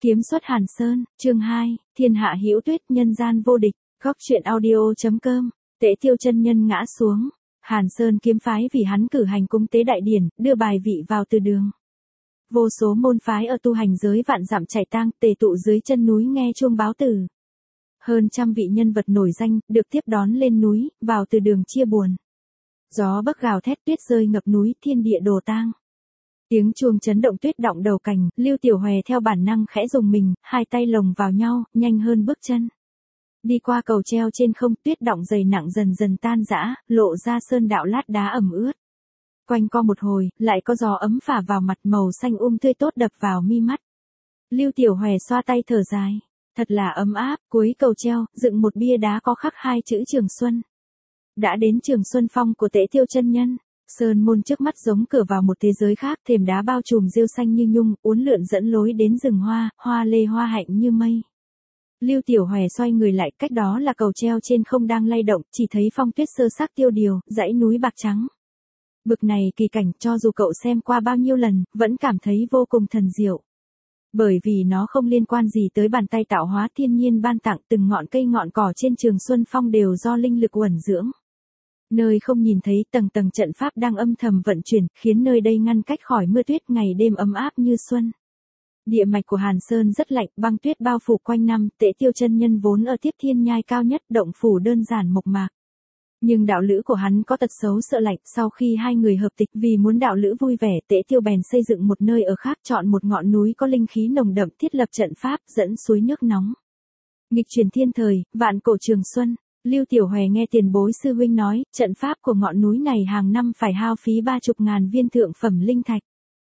Kiếm xuất Hàn Sơn, chương 2, thiên hạ hữu tuyết nhân gian vô địch, góc truyện audio.com, Tế Tiêu chân nhân ngã xuống, Hàn Sơn kiếm phái vì hắn cử hành cúng tế đại điển, đưa bài vị vào từ đường. Vô số môn phái ở tu hành giới vạn dặm chảy tang, tề tụ dưới chân núi nghe chuông báo tử. Hơn trăm vị nhân vật nổi danh, được tiếp đón lên núi, vào từ đường chia buồn. Gió bấc gào thét, tuyết rơi ngập núi, thiên địa đổ tang. Tiếng chuông chấn động tuyết động đầu cành, Lưu Tiểu Hòe theo bản năng khẽ rùng mình, hai tay lồng vào nhau, nhanh hơn bước chân. Đi qua cầu treo trên không, tuyết động dày nặng dần dần tan rã, lộ ra sơn đạo lát đá ẩm ướt. Quanh co một hồi, lại có gió ấm phả vào mặt, màu xanh tươi tốt đập vào mi mắt. Lưu Tiểu Hòe xoa tay thở dài, thật là ấm áp. Cuối cầu treo, dựng một bia đá có khắc hai chữ Trường Xuân. Đã đến Trường Xuân Phong của Tế Tiêu chân nhân. Sơn môn trước mắt giống cửa vào một thế giới khác, thềm đá bao trùm rêu xanh như nhung, uốn lượn dẫn lối đến rừng hoa, hoa lê hoa hạnh như mây. Lưu Tiểu Hòe xoay người lại, cách đó là cầu treo trên không đang lay động, chỉ thấy phong tuyết sơ xác tiêu điều, dãy núi bạc trắng. Bực này kỳ cảnh, cho dù cậu xem qua bao nhiêu lần, vẫn cảm thấy vô cùng thần diệu. Bởi vì nó không liên quan gì tới bàn tay tạo hóa thiên nhiên ban tặng, từng ngọn cây ngọn cỏ trên Trường Xuân Phong đều do linh lực uẩn dưỡng. Nơi không nhìn thấy, tầng tầng trận pháp đang âm thầm vận chuyển, khiến nơi đây ngăn cách khỏi mưa tuyết, ngày đêm ấm áp như xuân. Địa mạch của Hàn Sơn rất lạnh, băng tuyết bao phủ quanh năm, Tế Tiêu chân nhân vốn ở Tiếp Thiên Nhai cao nhất, động phủ đơn giản mộc mạc. Nhưng đạo lữ của hắn có tật xấu sợ lạnh, sau khi hai người hợp tịch, vì muốn đạo lữ vui vẻ, Tế Tiêu bèn xây dựng một nơi ở khác, chọn một ngọn núi có linh khí nồng đậm, thiết lập trận pháp, dẫn suối nước nóng. Nghịch truyền thiên thời, vạn cổ Trường Xuân. Lưu Tiểu Hòe nghe tiền bối sư huynh nói, trận pháp của ngọn núi này hàng năm phải hao phí 30.000 viên thượng phẩm linh thạch.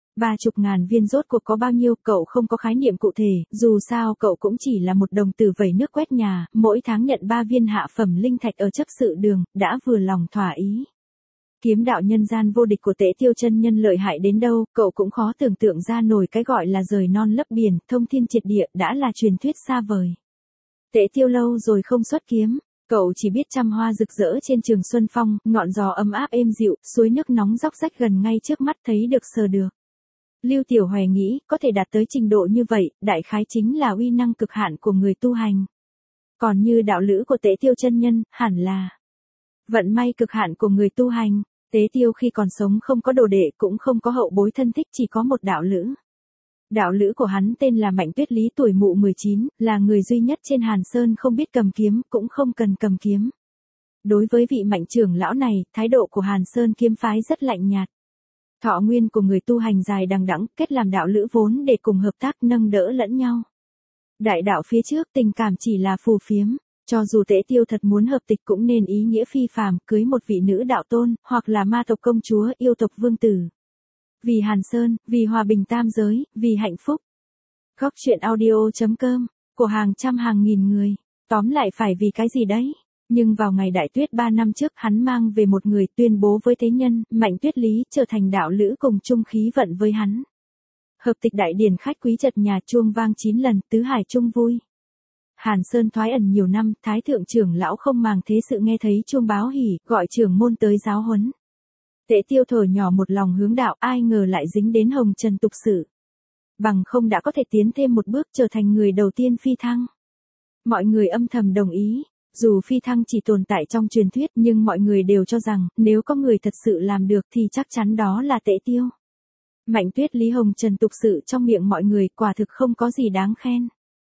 30.000 viên rốt cuộc có bao nhiêu, cậu không có khái niệm cụ thể, dù sao cậu cũng chỉ là một đồng tử vẩy nước quét nhà, mỗi tháng nhận 3 viên hạ phẩm linh thạch ở chấp sự đường, đã vừa lòng thỏa ý. Kiếm đạo nhân gian vô địch của Tế Tiêu chân nhân lợi hại đến đâu, cậu cũng khó tưởng tượng ra nổi, cái gọi là rời non lấp biển, thông thiên triệt địa, đã là truyền thuyết xa vời. Tế Tiêu lâu rồi không xuất kiếm. Cậu chỉ biết trăm hoa rực rỡ trên Trường Xuân Phong, ngọn gió ấm áp êm dịu, suối nước nóng róc rách gần ngay trước mắt, thấy được sờ được. Lưu Tiểu Hòe nghĩ, có thể đạt tới trình độ như vậy, đại khái chính là uy năng cực hạn của người tu hành. Còn như đạo lữ của Tế Tiêu chân nhân, hẳn là vận may cực hạn của người tu hành. Tế Tiêu khi còn sống không có đồ đệ, cũng không có hậu bối thân thích, chỉ có một đạo lữ. Đạo lữ của hắn tên là Mạnh Tuyết Lý, tuổi mụ 19, là người duy nhất trên Hàn Sơn không biết cầm kiếm, cũng không cần cầm kiếm. Đối với vị Mạnh trưởng lão này, thái độ của Hàn Sơn kiếm phái rất lạnh nhạt. Thọ nguyên của người tu hành dài đằng đẵng, kết làm đạo lữ vốn để cùng hợp tác nâng đỡ lẫn nhau. Đại đạo phía trước, tình cảm chỉ là phù phiếm, cho dù Tế Tiêu thật muốn hợp tịch cũng nên ý nghĩa phi phàm, cưới một vị nữ đạo tôn, hoặc là ma tộc công chúa, yêu tộc vương tử. Vì Hàn Sơn, vì hòa bình tam giới, vì hạnh phúc. Góc truyện audio.com, của hàng trăm hàng nghìn người. Tóm lại phải vì cái gì đấy? Nhưng vào ngày đại tuyết 3 năm trước, hắn mang về một người, tuyên bố với thế nhân, Mạnh Tuyết Lý trở thành đạo lữ cùng chung khí vận với hắn. Hợp tịch đại điển khách quý chật nhà, chuông vang 9 lần, tứ hải chung vui. Hàn Sơn thoái ẩn nhiều năm, thái thượng trưởng lão không màng thế sự nghe thấy chuông báo hỉ, gọi trưởng môn tới giáo huấn. Tế Tiêu thở nhỏ một lòng hướng đạo, ai ngờ lại dính đến hồng trần tục sự. Bằng không đã có thể tiến thêm một bước, trở thành người đầu tiên phi thăng. Mọi người âm thầm đồng ý, dù phi thăng chỉ tồn tại trong truyền thuyết, nhưng mọi người đều cho rằng, nếu có người thật sự làm được thì chắc chắn đó là Tế Tiêu. Mạnh Tuyết Lý hồng trần tục sự trong miệng mọi người, quả thực không có gì đáng khen.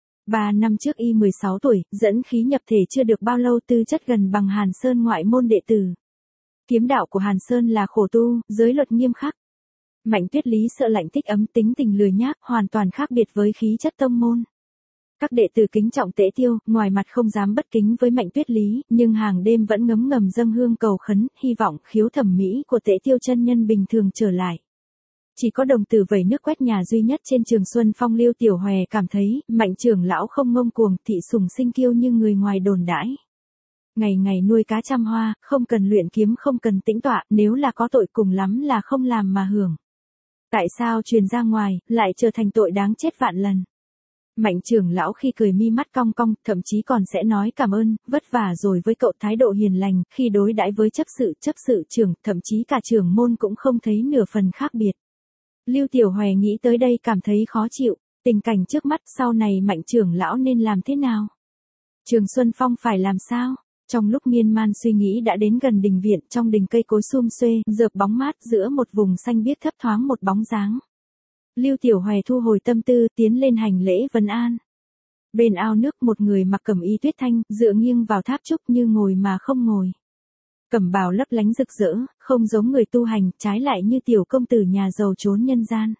3 năm trước y 16 tuổi, dẫn khí nhập thể chưa được bao lâu, tư chất gần bằng Hàn Sơn ngoại môn đệ tử. Kiếm đạo của Hàn Sơn là khổ tu, giới luật nghiêm khắc. Mạnh Tuyết Lý sợ lạnh thích ấm, tính tình lười nhác, hoàn toàn khác biệt với khí chất tông môn. Các đệ tử kính trọng Tế Tiêu, ngoài mặt không dám bất kính với Mạnh Tuyết Lý, nhưng hàng đêm vẫn ngấm ngầm dâng hương cầu khấn, hy vọng khiếu thẩm mỹ của Tế Tiêu chân nhân bình thường trở lại. Chỉ có đồng tử vẩy nước quét nhà duy nhất trên Trường Xuân Phong, Lưu Tiểu Hòe cảm thấy, Mạnh trưởng lão không ngông cuồng, thị sùng sinh kiêu như người ngoài đồn đãi. Ngày ngày nuôi cá trăm hoa, không cần luyện kiếm, không cần tĩnh tọa, nếu là có tội cùng lắm là không làm mà hưởng. Tại sao truyền ra ngoài, lại trở thành tội đáng chết vạn lần? Mạnh trưởng lão khi cười mi mắt cong cong, thậm chí còn sẽ nói cảm ơn, vất vả rồi với cậu, thái độ hiền lành, khi đối đãi với chấp sự trưởng, thậm chí cả trưởng môn cũng không thấy nửa phần khác biệt. Lưu Tiểu Hòe nghĩ tới đây cảm thấy khó chịu. Tình cảnh trước mắt sau này Mạnh trưởng lão nên làm thế nào? Trường Xuân Phong phải làm sao? Trong lúc miên man suy nghĩ đã đến gần đình viện, trong đình cây cối sum xuê, rợp bóng mát giữa một vùng xanh biếc thấp thoáng một bóng dáng. Lưu Tiểu Hoè thu hồi tâm tư, tiến lên hành lễ vân an. Bên ao nước một người mặc cẩm y tuyết thanh, dựa nghiêng vào tháp trúc như ngồi mà không ngồi. Cẩm bào lấp lánh rực rỡ, không giống người tu hành, trái lại như tiểu công tử nhà giàu trốn nhân gian.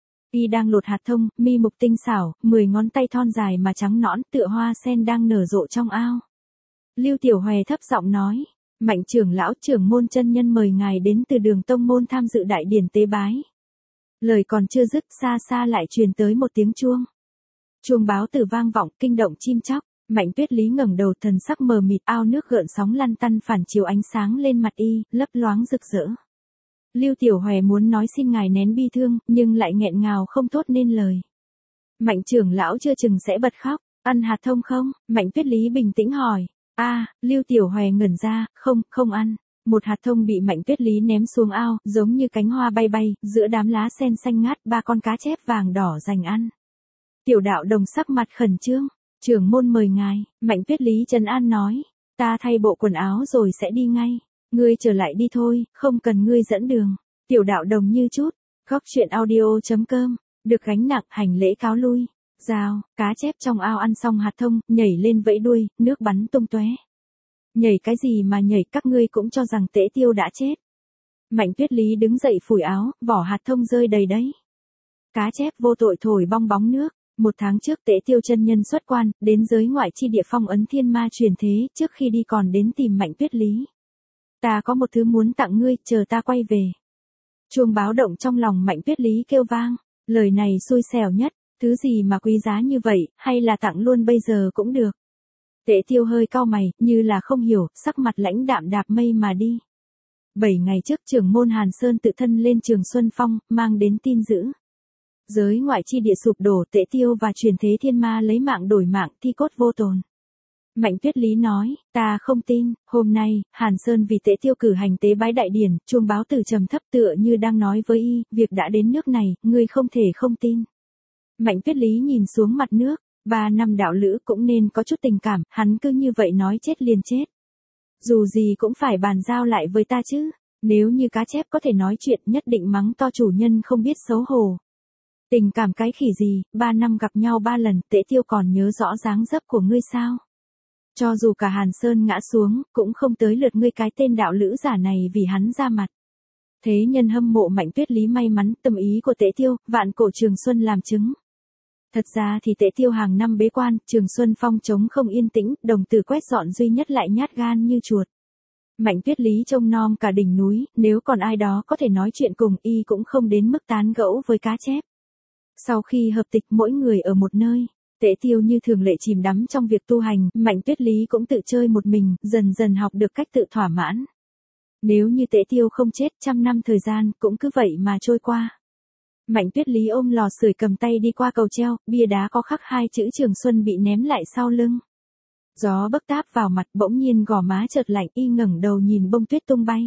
Y đang lột hạt thông, mi mục tinh xảo, 10 ngón tay thon dài mà trắng nõn tựa hoa sen đang nở rộ trong ao. Lưu Tiểu Hoè thấp giọng nói, Mạnh trưởng lão trưởng môn chân nhân mời ngài đến từ Đường tông môn tham dự đại điển tế bái. Lời còn chưa dứt, xa xa lại truyền tới một tiếng chuông. Chuông báo tử vang vọng, kinh động chim chóc. Mạnh Tuyết Lý ngẩng đầu, thần sắc mờ mịt, ao nước gợn sóng lăn tăn phản chiếu ánh sáng lên mặt y, lấp loáng rực rỡ. Lưu Tiểu Hoè muốn nói xin ngài nén bi thương, nhưng lại nghẹn ngào không thốt nên lời. Mạnh trưởng lão chưa chừng sẽ bật khóc, ăn hạt thông không? Mạnh Tuyết Lý bình tĩnh hỏi. Lưu Tiểu Hoè ngẩn ra, không ăn. Một hạt thông bị Mạnh Tuyết Lý ném xuống ao, giống như cánh hoa bay bay, giữa đám lá sen xanh ngát, 3 con cá chép vàng đỏ giành ăn. Tiểu đạo đồng sắc mặt khẩn trương, trưởng môn mời ngài. Mạnh Tuyết Lý trấn an nói, ta thay bộ quần áo rồi sẽ đi ngay. Ngươi trở lại đi thôi, không cần ngươi dẫn đường. Tiểu đạo đồng như chút. Góc truyện audio.com, được gánh nặng hành lễ cáo lui. Rào, cá chép trong ao ăn xong hạt thông, nhảy lên vẫy đuôi, nước bắn tung tóe. Nhảy cái gì mà nhảy, các ngươi cũng cho rằng Tế Tiêu đã chết. Mạnh Tuyết Lý đứng dậy phủi áo, vỏ hạt thông rơi đầy đấy. Cá chép vô tội thổi bong bóng nước. 1 tháng trước Tế Tiêu chân nhân xuất quan, đến giới ngoại chi địa phong ấn thiên ma truyền thế, trước khi đi còn đến tìm Mạnh Tuyết Lý. Ta có một thứ muốn tặng ngươi, chờ ta quay về. Chuông báo động trong lòng Mạnh Tuyết Lý kêu vang, lời này xui xẻo nhất, thứ gì mà quý giá như vậy, hay là tặng luôn bây giờ cũng được. Tế Tiêu hơi cau mày, như là không hiểu, sắc mặt lãnh đạm đạp mây mà đi. 7 ngày trước trưởng môn Hàn Sơn tự thân lên Trường Xuân Phong, mang đến tin dữ. Giới ngoại chi địa sụp đổ, Tế Tiêu và truyền thế thiên ma lấy mạng đổi mạng, thi cốt vô tồn. Mạnh Tuyết Lý nói, ta không tin. Hôm nay, Hàn Sơn vì Tế Tiêu cử hành tế bái đại điển, chuông báo tử trầm thấp tựa như đang nói với y, việc đã đến nước này, ngươi không thể không tin. Mạnh Tuyết Lý nhìn xuống mặt nước, 3 năm đạo lữ cũng nên có chút tình cảm, hắn cứ như vậy nói chết liền chết. Dù gì cũng phải bàn giao lại với ta chứ, nếu như cá chép có thể nói chuyện nhất định mắng to chủ nhân không biết xấu hổ. Tình cảm cái khỉ gì, 3 năm gặp nhau 3 lần, Tế Tiêu còn nhớ rõ dáng dấp của ngươi sao? Cho dù cả Hàn Sơn ngã xuống, cũng không tới lượt ngươi cái tên đạo lữ giả này vì hắn ra mặt. Thế nhân hâm mộ Mạnh Tuyết Lý may mắn, tâm ý của Tế Tiêu, vạn cổ Trường Xuân làm chứng. Thật ra thì Tế Tiêu hàng năm bế quan, Trường Xuân Phong trống không yên tĩnh, đồng tử quét dọn duy nhất lại nhát gan như chuột. Mạnh Tuyết Lý trông nom cả đỉnh núi, nếu còn ai đó có thể nói chuyện cùng y cũng không đến mức tán gẫu với cá chép. Sau khi hợp tịch mỗi người ở một nơi, Tế Tiêu như thường lệ chìm đắm trong việc tu hành, Mạnh Tuyết Lý cũng tự chơi một mình, dần dần học được cách tự thỏa mãn. Nếu như Tế Tiêu không chết, 100 năm thời gian cũng cứ vậy mà trôi qua. Mạnh Tuyết Lý ôm lò sưởi cầm tay đi qua cầu treo, bia đá có khắc 2 chữ Trường Xuân bị ném lại sau lưng. Gió bấc táp vào mặt, bỗng nhiên gò má chợt lạnh, y ngẩng đầu nhìn bông tuyết tung bay.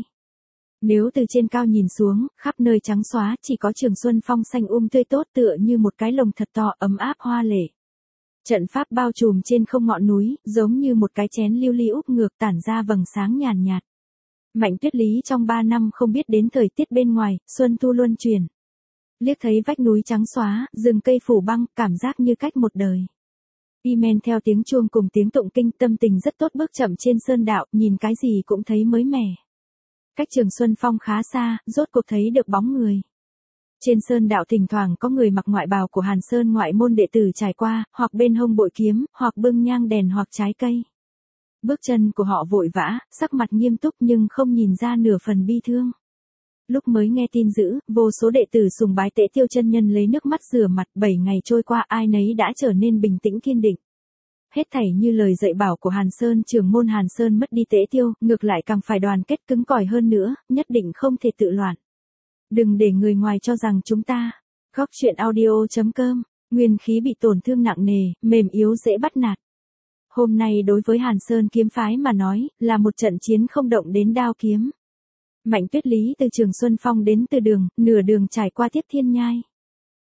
Nếu từ trên cao nhìn xuống, khắp nơi trắng xóa, chỉ có Trường Xuân Phong xanh tươi tốt tựa như một cái lồng thật to ấm áp hoa lệ. Trận pháp bao trùm trên không ngọn núi, giống như một cái chén lưu ly úp ngược tản ra vầng sáng nhàn nhạt. Mạnh Tuyết Lý trong 3 năm không biết đến thời tiết bên ngoài, xuân thu luân chuyển. Liếc thấy vách núi trắng xóa, rừng cây phủ băng, cảm giác như cách một đời. Y men theo tiếng chuông cùng tiếng tụng kinh, tâm tình rất tốt, bước chậm trên sơn đạo, nhìn cái gì cũng thấy mới mẻ. Cách Trường Xuân Phong khá xa, rốt cuộc thấy được bóng người. Trên sơn đạo thỉnh thoảng có người mặc ngoại bào của Hàn Sơn ngoại môn đệ tử trải qua, hoặc bên hông bội kiếm, hoặc bưng nhang đèn hoặc trái cây. Bước chân của họ vội vã, sắc mặt nghiêm túc nhưng không nhìn ra nửa phần bi thương. Lúc mới nghe tin dữ, vô số đệ tử sùng bái Tế Tiêu chân nhân lấy nước mắt rửa mặt, 7 ngày trôi qua ai nấy đã trở nên bình tĩnh kiên định. Hết thảy như lời dạy bảo của Hàn Sơn, trưởng môn Hàn Sơn mất đi Tế Tiêu, ngược lại càng phải đoàn kết cứng cỏi hơn nữa, nhất định không thể tự loạn. Đừng để người ngoài cho rằng chúng ta. Góc truyện audio.com, nguyên khí bị tổn thương nặng nề, mềm yếu dễ bắt nạt. Hôm nay đối với Hàn Sơn kiếm phái mà nói, là một trận chiến không động đến đao kiếm. Mạnh Tuyết Lý từ Trường Xuân Phong đến từ đường, nửa đường trải qua Tiếp Thiên Nhai.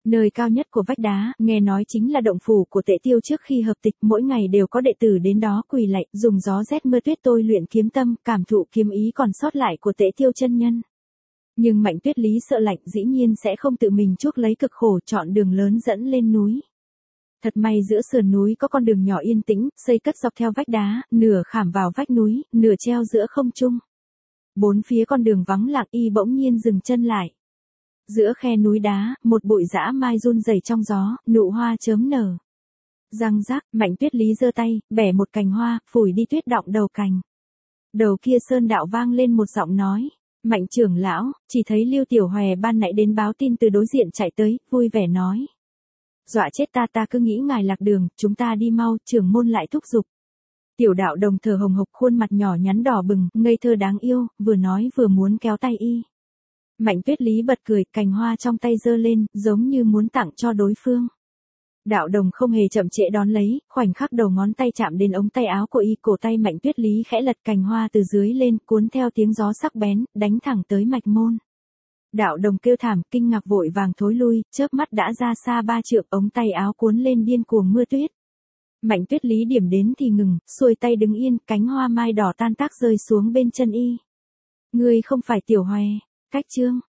Nơi cao nhất của vách đá, nghe nói chính là động phủ của Tệ Tiêu trước khi hợp tịch, mỗi ngày đều có đệ tử đến đó quỳ lạy, dùng gió rét mưa tuyết tôi luyện kiếm tâm, cảm thụ kiếm ý còn sót lại của Tệ Tiêu chân nhân. Nhưng Mạnh Tuyết Lý sợ lạnh, dĩ nhiên sẽ không tự mình chuốc lấy cực khổ, chọn đường lớn dẫn lên núi. Thật may giữa sườn núi có con đường nhỏ yên tĩnh, xây cất dọc theo vách đá, nửa khảm vào vách núi, nửa treo giữa không trung. Bốn phía con đường vắng lặng, y bỗng nhiên dừng chân lại. Giữa khe núi đá, một bụi dã mai run rẩy trong gió, nụ hoa chớm nở. Răng rắc, Mạnh Tuyết Lý giơ tay, bẻ một cành hoa, phủi đi tuyết đọng đầu cành. Đầu kia Sơn Đạo vang lên một giọng nói. Mạnh trưởng lão, chỉ thấy Lưu Tiểu Hòe ban nãy đến báo tin từ đối diện chạy tới, vui vẻ nói. Dọa chết ta cứ nghĩ ngài lạc đường, chúng ta đi mau, trưởng môn lại thúc giục. Tiểu Đạo Đồng thở hồng hộc, khuôn mặt nhỏ nhắn đỏ bừng, ngây thơ đáng yêu, vừa nói vừa muốn kéo tay y. Mạnh Tuyết Lý bật cười, cành hoa trong tay giơ lên, giống như muốn tặng cho đối phương. Đạo Đồng không hề chậm trễ đón lấy, khoảnh khắc đầu ngón tay chạm đến ống tay áo của y, cổ tay Mạnh Tuyết Lý khẽ lật cành hoa từ dưới lên, cuốn theo tiếng gió sắc bén, đánh thẳng tới mạch môn. Đạo Đồng kêu thảm, kinh ngạc vội vàng thối lui, chớp mắt đã ra xa 3 trượng, ống tay áo cuốn lên điên cuồng mưa tuyết. Mạnh Tuyết Lý điểm đến thì ngừng, xuôi tay đứng yên, cánh hoa mai đỏ tan tác rơi xuống bên chân y. Ngươi không phải Tiểu Hòe, cách chương.